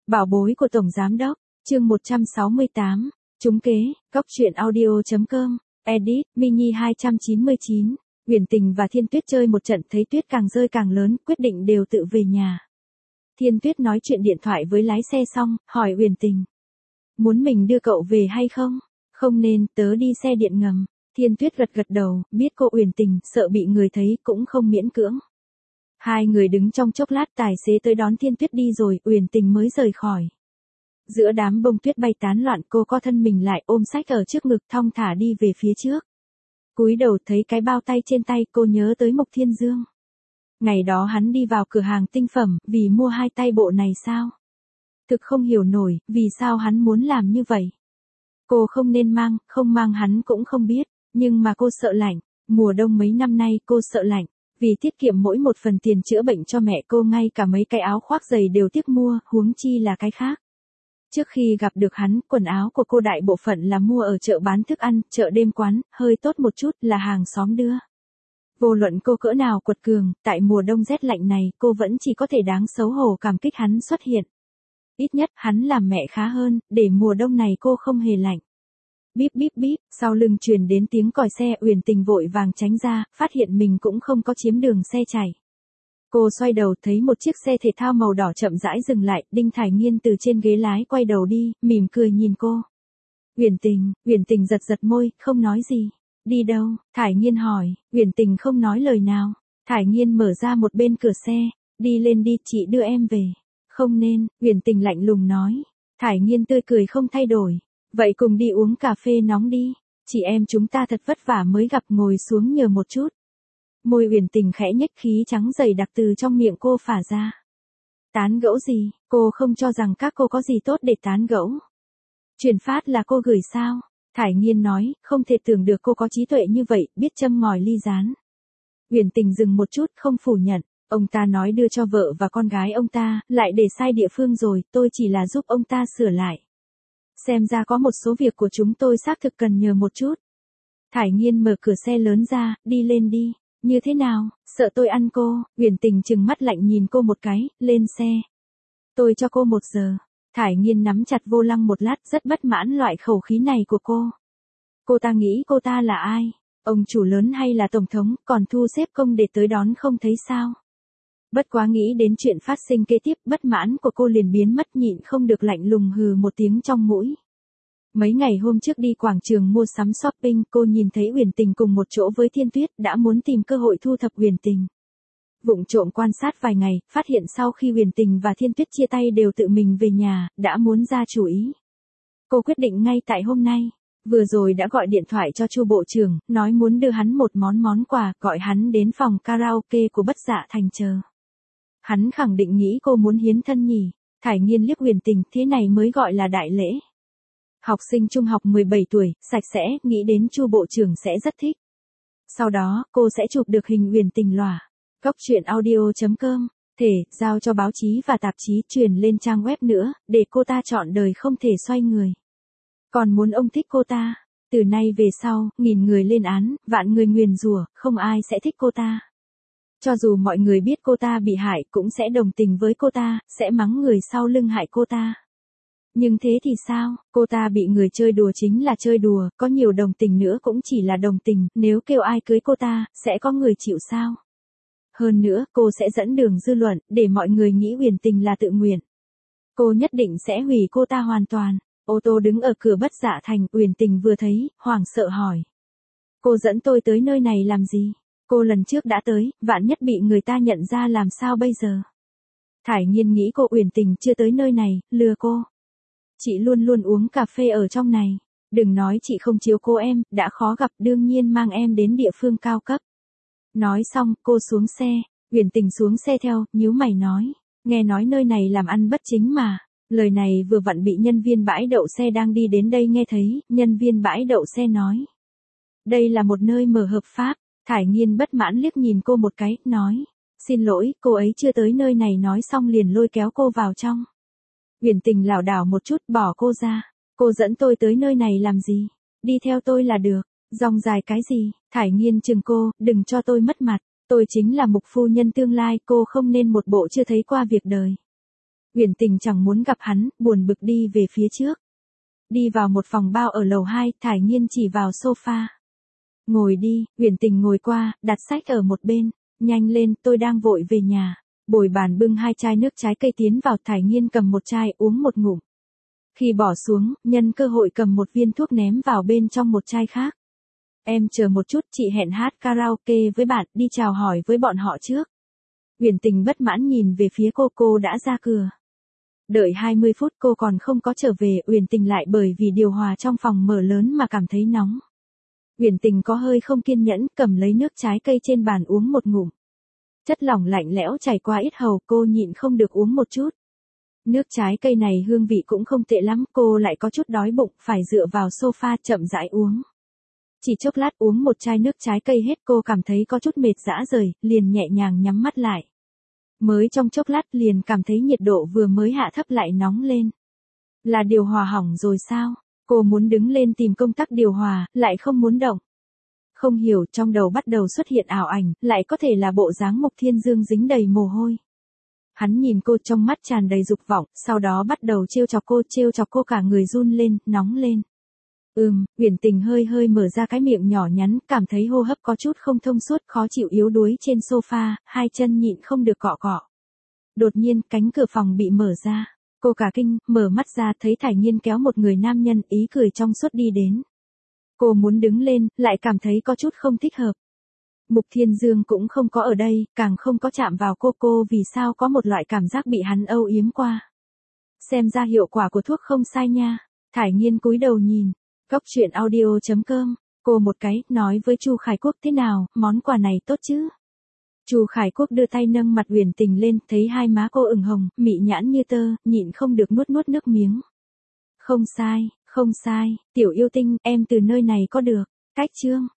Bảo bối của Tổng Giám Đốc, chương 168, trúng kế, góc truyện audio.com, edit, mini 299, Uyển Tình và Thiên Tuyết chơi một trận thấy tuyết càng rơi càng lớn, quyết định đều tự về nhà. Thiên Tuyết nói chuyện điện thoại với lái xe xong, hỏi Uyển Tình. Muốn mình đưa cậu về hay không? Không nên, tớ đi xe điện ngầm. Thiên Tuyết gật gật đầu, biết cô Uyển Tình, sợ bị người thấy, cũng không miễn cưỡng. Hai người đứng trong chốc lát, tài xế tới đón Thiên Tuyết đi rồi, Uyển Tình mới rời khỏi. Giữa đám bông tuyết bay tán loạn, cô co thân mình lại, ôm sách ở trước ngực, thong thả đi về phía trước. Cúi đầu thấy cái bao tay trên tay, cô nhớ tới Mục Thiên Dương. Ngày đó hắn đi vào cửa hàng tinh phẩm, vì mua hai tay bộ này sao? Thực không hiểu nổi, vì sao hắn muốn làm như vậy? Cô không nên mang, không mang hắn cũng không biết, nhưng mà cô sợ lạnh. Mùa đông mấy năm nay cô sợ lạnh, vì tiết kiệm mỗi một phần tiền chữa bệnh cho mẹ cô, ngay cả mấy cái áo khoác giày đều tiếc mua, huống chi là cái khác. Trước khi gặp được hắn, quần áo của cô đại bộ phận là mua ở chợ bán thức ăn, chợ đêm quán, hơi tốt một chút là hàng xóm đưa. Vô luận cô cỡ nào quật cường, tại mùa đông rét lạnh này, cô vẫn chỉ có thể đáng xấu hổ cảm kích hắn xuất hiện. Ít nhất hắn làm mẹ khá hơn, để mùa đông này cô không hề lạnh. Bíp bíp bíp, sau lưng truyền đến tiếng còi xe, Uyển Tình vội vàng tránh ra, phát hiện mình cũng không có chiếm đường xe chạy. Cô xoay đầu thấy một chiếc xe thể thao màu đỏ chậm rãi dừng lại, Đinh Thải Nghiên từ trên ghế lái quay đầu đi, mỉm cười nhìn cô. Uyển Tình giật giật môi, không nói gì. Đi đâu? Thải Nghiên hỏi, Uyển Tình không nói lời nào. Thải Nghiên mở ra một bên cửa xe, đi lên đi, chị đưa em về. Không nên, Uyển Tình lạnh lùng nói. Thải Nghiên tươi cười không thay đổi. Vậy cùng đi uống cà phê nóng đi, chị em chúng ta thật vất vả mới gặp, ngồi xuống nhờ một chút. Môi Uyển Tình khẽ nhếch, khí trắng dày đặc từ trong miệng cô phả ra. Tán gẫu gì, cô không cho rằng các cô có gì tốt để tán gẫu. Truyền phát là cô gửi sao? Thải Nghiên nói, không thể tưởng được cô có trí tuệ như vậy, biết châm ngòi ly gián. Uyển Tình dừng một chút, không phủ nhận. Ông ta nói đưa cho vợ và con gái ông ta, lại để sai địa phương rồi, tôi chỉ là giúp ông ta sửa lại. Xem ra có một số việc của chúng tôi xác thực cần nhờ một chút. Thải Nghiên mở cửa xe lớn ra, đi lên đi. Như thế nào, sợ tôi ăn cô? Uyển Tình trừng mắt lạnh nhìn cô một cái, lên xe. Tôi cho cô 1 giờ. Thải Nghiên nắm chặt vô lăng một lát, rất bất mãn loại khẩu khí này của cô. Cô ta nghĩ cô ta là ai? Ông chủ lớn hay là tổng thống, còn thu xếp công để tới đón không thấy sao? Bất quá nghĩ đến chuyện phát sinh kế tiếp, bất mãn của cô liền biến mất, nhịn không được lạnh lùng hừ một tiếng trong mũi. Mấy ngày hôm trước đi quảng trường mua sắm shopping, cô nhìn thấy Uyển Tình cùng một chỗ với Thiên Tuyết, đã muốn tìm cơ hội thu thập Uyển Tình. Vụng trộm quan sát vài ngày, phát hiện sau khi Uyển Tình và Thiên Tuyết chia tay đều tự mình về nhà, đã muốn ra chủ ý. Cô quyết định ngay tại hôm nay. Vừa rồi đã gọi điện thoại cho Chu bộ trưởng, nói muốn đưa hắn một món quà, gọi hắn đến phòng karaoke của Bất Dạ Thành chờ. Hắn khẳng định nghĩ cô muốn hiến thân nhỉ. Thải Nghiên liếc Uyển Tình, thế này mới gọi là đại lễ. Học sinh trung học 17 tuổi, sạch sẽ, nghĩ đến Chu bộ trưởng sẽ rất thích. Sau đó, cô sẽ chụp được hình Uyển Tình lòa. Góc truyện audio.com, thể, giao cho báo chí và tạp chí, truyền lên trang web nữa, để cô ta trọn đời không thể xoay người. Còn muốn ông thích cô ta. Từ nay về sau, 1000 người lên án, vạn người nguyền rủa, không ai sẽ thích cô ta. Cho dù mọi người biết cô ta bị hại, cũng sẽ đồng tình với cô ta, sẽ mắng người sau lưng hại cô ta. Nhưng thế thì sao, cô ta bị người chơi đùa chính là chơi đùa, có nhiều đồng tình nữa cũng chỉ là đồng tình, nếu kêu ai cưới cô ta, sẽ có người chịu sao? Hơn nữa, cô sẽ dẫn đường dư luận, để mọi người nghĩ Uyển Tình là tự nguyện. Cô nhất định sẽ hủy cô ta hoàn toàn. Ô tô đứng ở cửa Bất Dạ Thành, Uyển Tình vừa thấy, hoảng sợ hỏi. Cô dẫn tôi tới nơi này làm gì? Cô lần trước đã tới, vạn nhất bị người ta nhận ra làm sao bây giờ? Thải Nghiên nghĩ cô Uyển Tình chưa tới nơi này, lừa cô. Chị luôn luôn uống cà phê ở trong này. Đừng nói chị không chiếu cố em, đã khó gặp, đương nhiên mang em đến địa phương cao cấp. Nói xong, cô xuống xe. Uyển Tình xuống xe theo, nhíu mày nói. Nghe nói nơi này làm ăn bất chính mà. Lời này vừa vặn bị nhân viên bãi đậu xe đang đi đến đây nghe thấy, nhân viên bãi đậu xe nói. Đây là một nơi mở hợp pháp. Thải Nghiên bất mãn liếc nhìn cô một cái, nói. Xin lỗi, cô ấy chưa tới nơi này, nói xong liền lôi kéo cô vào trong. Uyển Tình lảo đảo một chút, bỏ cô ra. Cô dẫn tôi tới nơi này làm gì? Đi theo tôi là được. Dòng dài cái gì? Thải Nghiên chừng cô, đừng cho tôi mất mặt. Tôi chính là Mục phu nhân tương lai, cô không nên một bộ chưa thấy qua việc đời. Uyển Tình chẳng muốn gặp hắn, buồn bực đi về phía trước. Đi vào một phòng bao ở lầu 2, Thải Nghiên chỉ vào sofa. Ngồi đi, Uyển Tình ngồi qua, đặt sách ở một bên. Nhanh lên, tôi đang vội về nhà. Bồi bàn bưng 2 chai nước trái cây tiến vào, Thải Nghiên cầm một chai uống một ngụm. Khi bỏ xuống, nhân cơ hội cầm một viên thuốc ném vào bên trong một chai khác. Em chờ một chút, chị hẹn hát karaoke với bạn, đi chào hỏi với bọn họ trước. Uyển Tình bất mãn nhìn về phía cô đã ra cửa. Đợi 20 phút cô còn không có trở về, Uyển Tình lại bởi vì điều hòa trong phòng mở lớn mà cảm thấy nóng. Uyển Tình có hơi không kiên nhẫn, cầm lấy nước trái cây trên bàn uống một ngụm. Chất lỏng lạnh lẽo chảy qua yết hầu, cô nhịn không được uống một chút. Nước trái cây này hương vị cũng không tệ lắm, cô lại có chút đói bụng, phải dựa vào sofa chậm rãi uống. Chỉ chốc lát uống một chai nước trái cây hết, cô cảm thấy có chút mệt rã rời, liền nhẹ nhàng nhắm mắt lại. Mới trong chốc lát liền cảm thấy nhiệt độ vừa mới hạ thấp lại nóng lên. Là điều hòa hỏng rồi sao? Cô muốn đứng lên tìm công tắc điều hòa, lại không muốn động. Không hiểu, trong đầu bắt đầu xuất hiện ảo ảnh, lại có thể là bộ dáng Mục Thiên Dương dính đầy mồ hôi. Hắn nhìn cô trong mắt tràn đầy dục vọng, sau đó bắt đầu trêu chọc cô cả người run lên, nóng lên. Uyển Tình hơi mở ra cái miệng nhỏ nhắn, cảm thấy hô hấp có chút không thông suốt, khó chịu yếu đuối trên sofa, 2 chân nhịn không được cọ cọ. Đột nhiên, cánh cửa phòng bị mở ra. Cô cả kinh, mở mắt ra thấy Thải Nghiên kéo một người nam nhân, ý cười trong suốt đi đến. Cô muốn đứng lên, lại cảm thấy có chút không thích hợp. Mục Thiên Dương cũng không có ở đây, càng không có chạm vào cô vì sao có một loại cảm giác bị hắn âu yếm qua. Xem ra hiệu quả của thuốc không sai nha. Thải Nghiên cúi đầu nhìn. Góc truyện audio.com, cô một cái, nói với Chu Khải Quốc thế nào, món quà này tốt chứ? Chu Khải Quốc đưa tay nâng mặt Uyển Tình lên, thấy hai má cô ửng hồng, mị nhãn như tơ, nhịn không được nuốt nước miếng. Không sai, tiểu yêu tinh, em từ nơi này có được. Cách chương